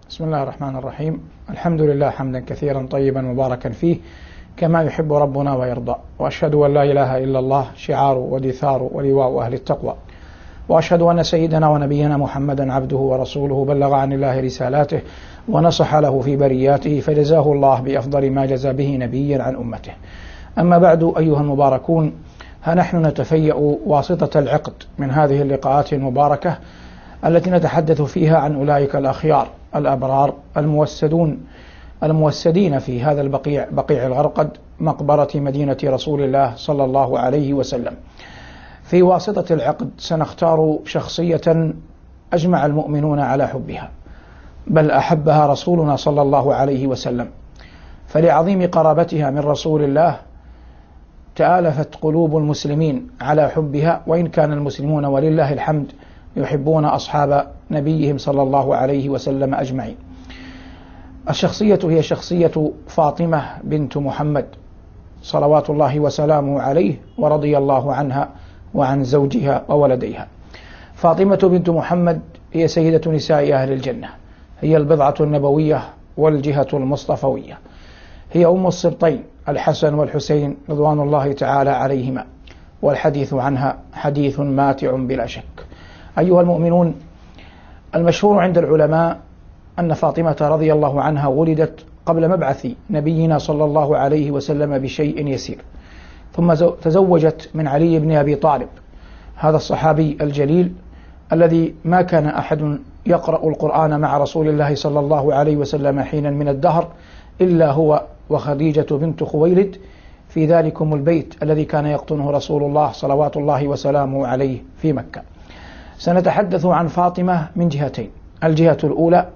بسم الله الرحمن الرحيم. الحمد لله حمدا كثيرا طيبا مباركا فيه كما يحب ربنا ويرضى، وأشهد أن لا إله إلا الله شعار ودثار ولواء أهل التقوى، وأشهد أن سيدنا ونبينا محمدا عبده ورسوله بلغ عن الله رسالاته ونصح له في برياته، فجزاه الله بأفضل ما جزى به نبيا عن أمته. أما بعد أيها المباركون، ها نحن نتفيأ واسطة العقد من هذه اللقاءات المباركة التي نتحدث فيها عن أولئك الأخيار الأبرار الموسدين في هذا بقيع الغرقد، مقبرة مدينة رسول الله صلى الله عليه وسلم. في واسطة العقد سنختار شخصية أجمع المؤمنون على حبها، بل أحبها رسولنا صلى الله عليه وسلم، فلعظيم قرابتها من رسول الله تآلفت قلوب المسلمين على حبها، وإن كان المسلمون ولله الحمد يحبون أصحاب نبيهم صلى الله عليه وسلم أجمعين. الشخصية هي شخصية فاطمة بنت محمد صلوات الله وسلامه عليه، ورضي الله عنها وعن زوجها وولديها. فاطمة بنت محمد هي سيدة نساء أهل الجنة، هي البضعة النبوية والجهة المصطفوية، هي أم السبطين الحسن والحسين رضوان الله تعالى عليهما، والحديث عنها حديث ماتع بلا شك. أيها المؤمنون، المشهور عند العلماء أن فاطمة رضي الله عنها ولدت قبل مبعث نبينا صلى الله عليه وسلم بشيء يسير، ثم تزوجت من علي بن أبي طالب، هذا الصحابي الجليل الذي ما كان أحد يقرأ القرآن مع رسول الله صلى الله عليه وسلم حينا من الدهر إلا هو وخديجة بنت خويلد في ذلكم البيت الذي كان يقطنه رسول الله صلوات الله وسلامه عليه في مكة. سنتحدث عن فاطمة من جهتين: الجهة الأولى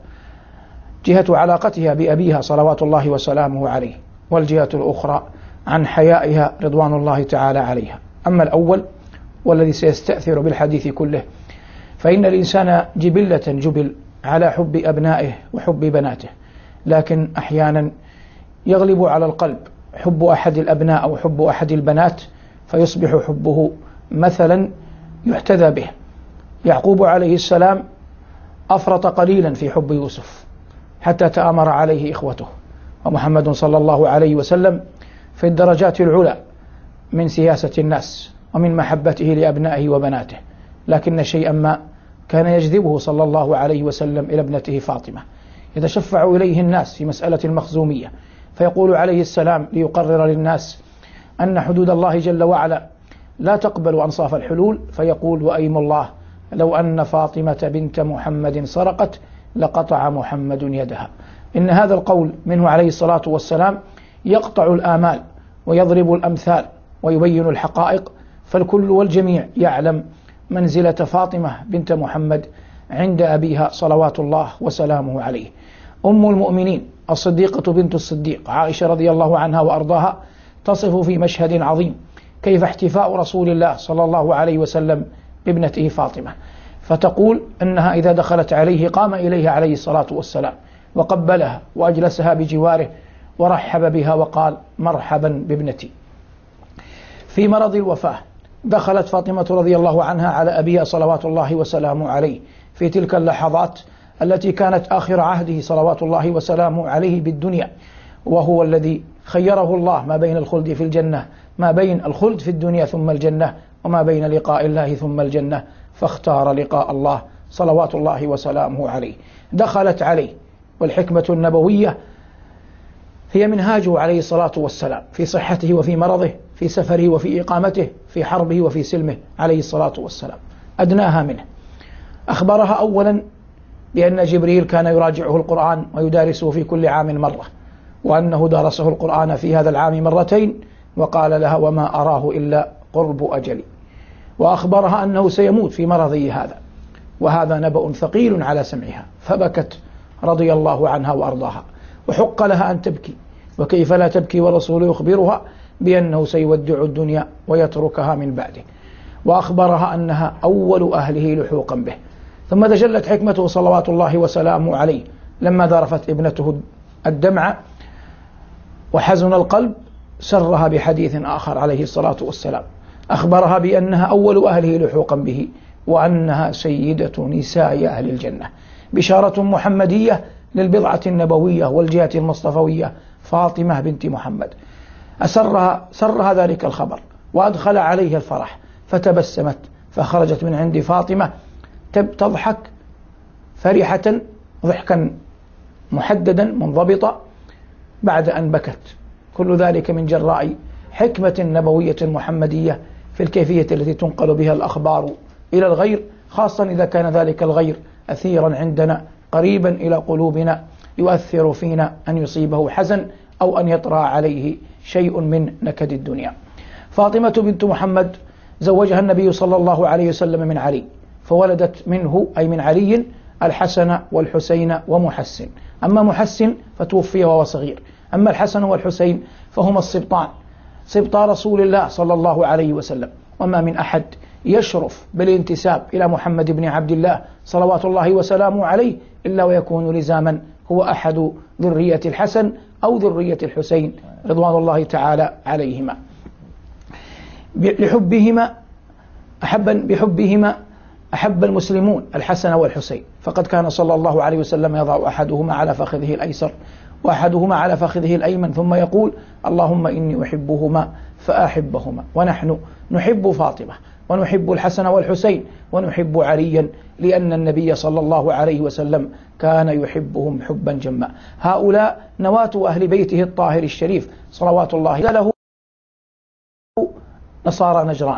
جهة علاقتها بأبيها صلوات الله وسلامه عليه، والجهة الأخرى عن حيائها رضوان الله تعالى عليها. أما الأول والذي سيستأثر بالحديث كله، فإن الإنسان جبل على حب أبنائه وحب بناته، لكن أحيانا يغلب على القلب حب أحد الأبناء أو حب أحد البنات، فيصبح حبه مثلا يحتذى به. يعقوب عليه السلام أفرط قليلا في حب يوسف حتى تآمر عليه إخوته، ومحمد صلى الله عليه وسلم في الدرجات العلى من سياسة الناس ومن محبته لأبنائه وبناته، لكن شيئا ما كان يجذبه صلى الله عليه وسلم إلى ابنته فاطمة. يتشفع إليه الناس في مسألة المخزومية، فيقول عليه السلام ليقرر للناس أن حدود الله جل وعلا لا تقبل أنصاف الحلول، فيقول: وأيم الله لو أن فاطمة بنت محمد سرقت لقطع محمد يدها. إن هذا القول منه عليه الصلاة والسلام يقطع الآمال ويضرب الأمثال ويبين الحقائق، فالكل والجميع يعلم منزلة فاطمة بنت محمد عند أبيها صلوات الله وسلامه عليه. أم المؤمنين الصديقة بنت الصديق عائشة رضي الله عنها وأرضاها تصف في مشهد عظيم كيف احتفاء رسول الله صلى الله عليه وسلم بابنته فاطمة، فتقول أنها إذا دخلت عليه قام إليها عليه الصلاة والسلام وقبلها وأجلسها بجواره ورحب بها وقال: مرحبا بابنتي. في مرض الوفاة دخلت فاطمة رضي الله عنها على أبيها صلوات الله وسلامه عليه في تلك اللحظات التي كانت آخر عهده صلوات الله وسلامه عليه بالدنيا، وهو الذي خيره الله ما بين الخلد في الجنة، ما بين الخلد في الدنيا ثم الجنة، وما بين لقاء الله ثم الجنة، فاختار لقاء الله صلوات الله وسلامه عليه. دخلت عليه، والحكمة النبوية هي منهاجه عليه الصلاة والسلام في صحته وفي مرضه، في سفره وفي إقامته، في حربه وفي سلمه عليه الصلاة والسلام. أدناها منه أخبرها أولا بأن جبريل كان يراجعه القرآن ويدارسه في كل عام مرة، وأنه دارسه القرآن في هذا العام مرتين، وقال لها: وما أراه إلا قرب أجلي. وأخبرها أنه سيموت في مرضه هذا، وهذا نبأ ثقيل على سمعها، فبكت رضي الله عنها وأرضاها، وحق لها أن تبكي، وكيف لا تبكي والرسول يخبرها بأنه سيودع الدنيا ويتركها من بعده. وأخبرها أنها أول أهله لحوقا به. ثم تجلت حكمته صلوات الله وسلامه عليه لما ذرفت ابنته الدمع وحزن القلب، سرها بحديث آخر عليه الصلاة والسلام، أخبرها بأنها أول أهله لحوقا به، وأنها سيدة نساء أهل الجنة. بشارة محمدية للبضعة النبوية والجهة المصطفوية فاطمة بنت محمد. سرها ذلك الخبر وأدخل عليها الفرح، فتبسمت فخرجت من عند فاطمة تضحك فرحة ضحكا محددا منضبطا بعد أن بكت. كل ذلك من جراء حكمة نبوية محمدية في الكيفية التي تنقل بها الأخبار إلى الغير، خاصة إذا كان ذلك الغير أثيرا عندنا قريبا إلى قلوبنا، يؤثر فينا أن يصيبه حزن أو أن يطرأ عليه شيء من نكد الدنيا. فاطمة بنت محمد زوجها النبي صلى الله عليه وسلم من علي، فولدت منه أي من علي الحسن والحسين ومحسن. أما محسن فتوفي وهو صغير، أما الحسن والحسين فهما السبطان، سبطا رسول الله صلى الله عليه وسلم. وما من أحد يشرف بالانتساب إلى محمد بن عبد الله صلوات الله وسلامه عليه إلا ويكون لزاما هو أحد ذرية الحسن أو ذرية الحسين رضوان الله تعالى عليهما. بحبهما أحب المسلمون الحسن والحسين، فقد كان صلى الله عليه وسلم يضع أحدهما على فخذه الأيسر وأحدهما على فخذه الأيمن ثم يقول: اللهم إني أحبهما فأحبهما. ونحن نحب فاطمة ونحب الحسن والحسين ونحب عليا، لأن النبي صلى الله عليه وسلم كان يحبهم حبا جما. هؤلاء نواة أهل بيته الطاهر الشريف صلوات الله له نصارى نجران،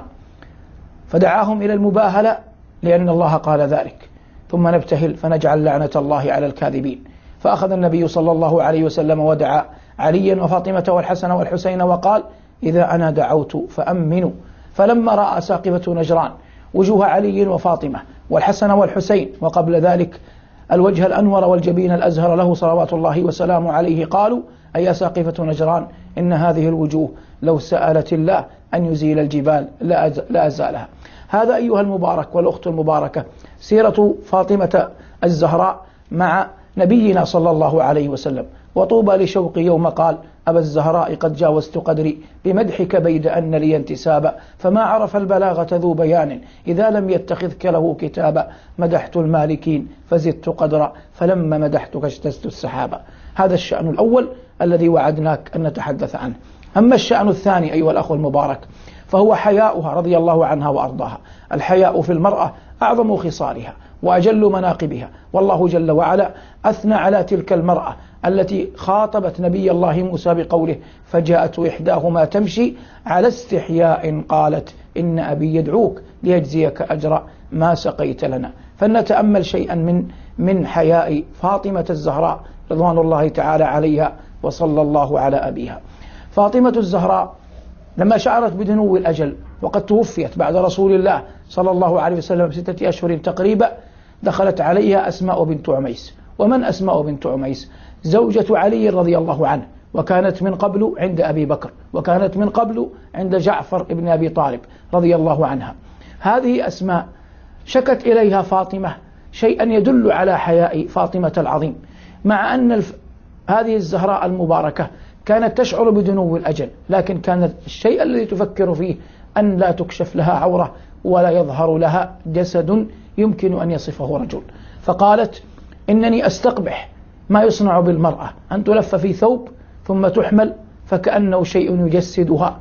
فدعاهم إلى المباهلة لأن الله قال ذلك، ثم نبتهل فنجعل لعنة الله على الكاذبين. فأخذ النبي صلى الله عليه وسلم ودعا عليا وفاطمة والحسن والحسين وقال: إذا أنا دعوت فأمنوا. فلما رأى ساقفة نجران وجوه علي وفاطمة والحسن والحسين، وقبل ذلك الوجه الأنور والجبين الأزهر له صلوات الله وسلامه عليه، قالوا: أي ساقفة نجران إن هذه الوجوه لو سألت الله أن يزيل الجبال لأزالها. هذا أيها المبارك والأخت المباركة سيرة فاطمة الزهراء مع نبينا صلى الله عليه وسلم. وطوبى لشوقي يوم قال: أبا الزهراء قد جاوزت قدري بمدحك بيد أن لي انتسابا، فما عرف البلاغة ذو بيان إذا لم يتخذك له كتابا، مدحت المالكين فزدت قدرا فلما مدحتك اجتزت السحابا. هذا الشأن الأول الذي وعدناك أن نتحدث عنه. أما الشأن الثاني أيها الأخوة المبارك فهو حياؤها رضي الله عنها وأرضاها. الحياء في المرأة أعظم خصالها وأجل مناقبها، والله جل وعلا أثنى على تلك المرأة التي خاطبت نبي الله موسى بقوله: فجاءت إحداهما تمشي على استحياء قالت إن أبي يدعوك ليجزيك أجر ما سقيت لنا. فلنتأمل شيئا من حياء فاطمة الزهراء رضوان الله تعالى عليها وصلى الله على أبيها. فاطمة الزهراء لما شعرت بدنو الأجل وقد توفيت بعد رسول الله صلى الله عليه وسلم ب6 أشهر تقريبا، دخلت عليها أسماء بنت عميس. ومن أسماء بنت عميس؟ زوجة علي رضي الله عنه، وكانت من قبل عند أبي بكر، وكانت من قبل عند جعفر ابن أبي طالب رضي الله عنها. هذه أسماء شكت إليها فاطمة شيئا يدل على حياء فاطمة العظيم، مع أن هذه الزهراء المباركة كانت تشعر بدنو الأجل، لكن كان الشيء الذي تفكر فيه أن لا تكشف لها عورة ولا يظهر لها جسد يمكن أن يصفه رجل. فقالت: إنني أستقبح ما يصنع بالمرأة، أن تلف في ثوب ثم تحمل فكأنه شيء يجسدها.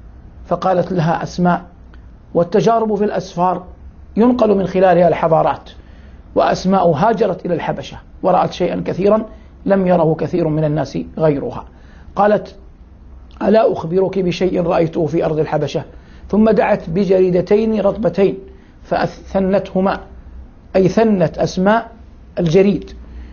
فقالت لها أسماء: والتجارب في الأسفار ينقل من خلالها الحضارات، وأسماء هاجرت إلى الحبشة ورأت شيئا كثيرا لم يره كثير من الناس غيرها. قالت: ألا أخبرك بشيء رأيته في أرض الحبشة؟ ثم دعت بجريدتين رطبتين فأثنتهما، أي ثنت أسماء الجريد،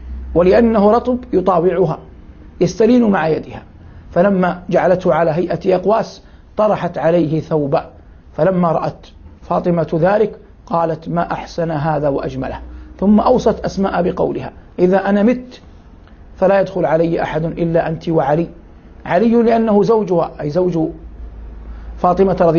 ولأنه رطب يطاوعها يستلين مع يدها. فلما جعلته على هيئة أقواس طرحت عليه ثوبا. فلما رأت فاطمة ذلك قالت: ما أحسن هذا وأجمله. ثم أوصت أسماء بقولها: إذا أنا مت فلا يدخل علي أحد إلا أنت وعلي. علي لأنه زوجها، أي زوج فاطمة رضي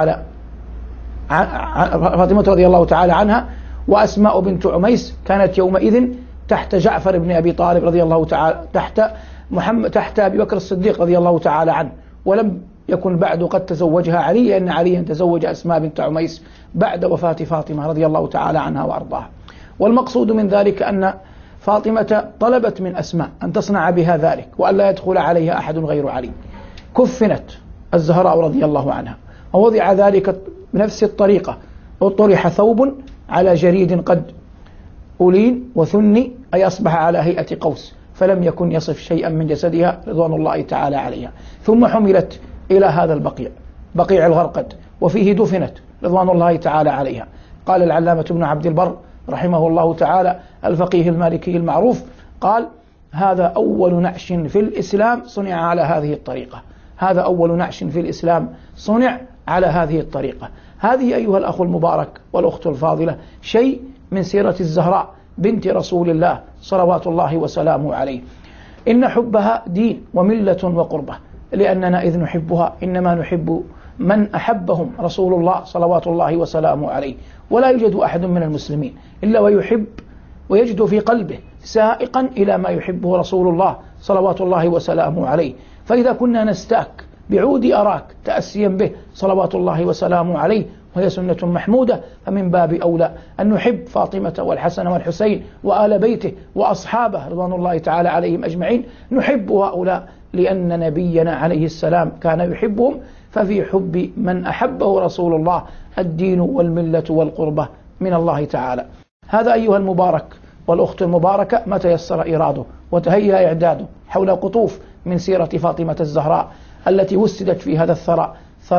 الله تعالى عنها. وأسماء بنت عميس كانت يومئذ تحت جعفر بن أبي طالب رضي الله تعالى، تحت أبي بكر الصديق رضي الله تعالى عنه، ولم يكن بعد قد تزوجها علي، لأن عليا تزوج أسماء بنت عميس بعد وفاة فاطمة رضي الله تعالى عنها وأرضاها. والمقصود من ذلك أن فاطمة طلبت من أسماء أن تصنع بها ذلك وأن لا يدخل عليها أحد غير علي. كفنت الزهراء رضي الله عنها ووضع ذلك بنفس الطريقة، وطرح ثوب على جريد قد ألين وثني، أي أصبح على هيئة قوس، فلم يكن يصف شيئا من جسدها رضوان الله تعالى عليها. ثم حملت إلى هذا البقيع، بقيع الغرقد، وفيه دفنت رضوان الله تعالى عليها. قال العلامة ابن عبد البر رحمه الله تعالى الفقيه المالكي المعروف، قال: هذا أول نعش في الإسلام صنع على هذه الطريقة. هذا أول نعش في الإسلام صنع على هذه الطريقة. هذه أيها الأخ المبارك والأخت الفاضلة شيء من سيرة الزهراء بنت رسول الله صلوات الله وسلامه عليه. إن حبها دين وملة وقربة، لأننا إذ نحبها إنما نحب من أحبهم رسول الله صلوات الله وسلامه عليه. ولا يوجد أحد من المسلمين إلا ويحب ويجد في قلبه سائقا إلى ما يحبه رسول الله صلوات الله وسلامه عليه. فإذا كنا نستاك بعود أراك تأسيا به صلوات الله وسلامه عليه، وهي سنة محمودة، فمن باب أولى أن نحب فاطمة والحسن والحسين وآل بيته وأصحابه رضوان الله تعالى عليهم أجمعين. نحب هؤلاء لأن نبينا عليه السلام كان يحبهم، ففي حب من أحبه رسول الله الدين والملة والقربة من الله تعالى. هذا أيها المبارك والأخت المباركة ما تيسر إيراده وتهيأ إعداده حول قطوف من سيرة فاطمة الزهراء التي وسدت في هذا الثرى،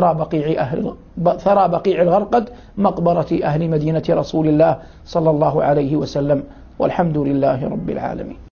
ثرى بقيع الغرقد، مقبرة أهل مدينة رسول الله صلى الله عليه وسلم، والحمد لله رب العالمين.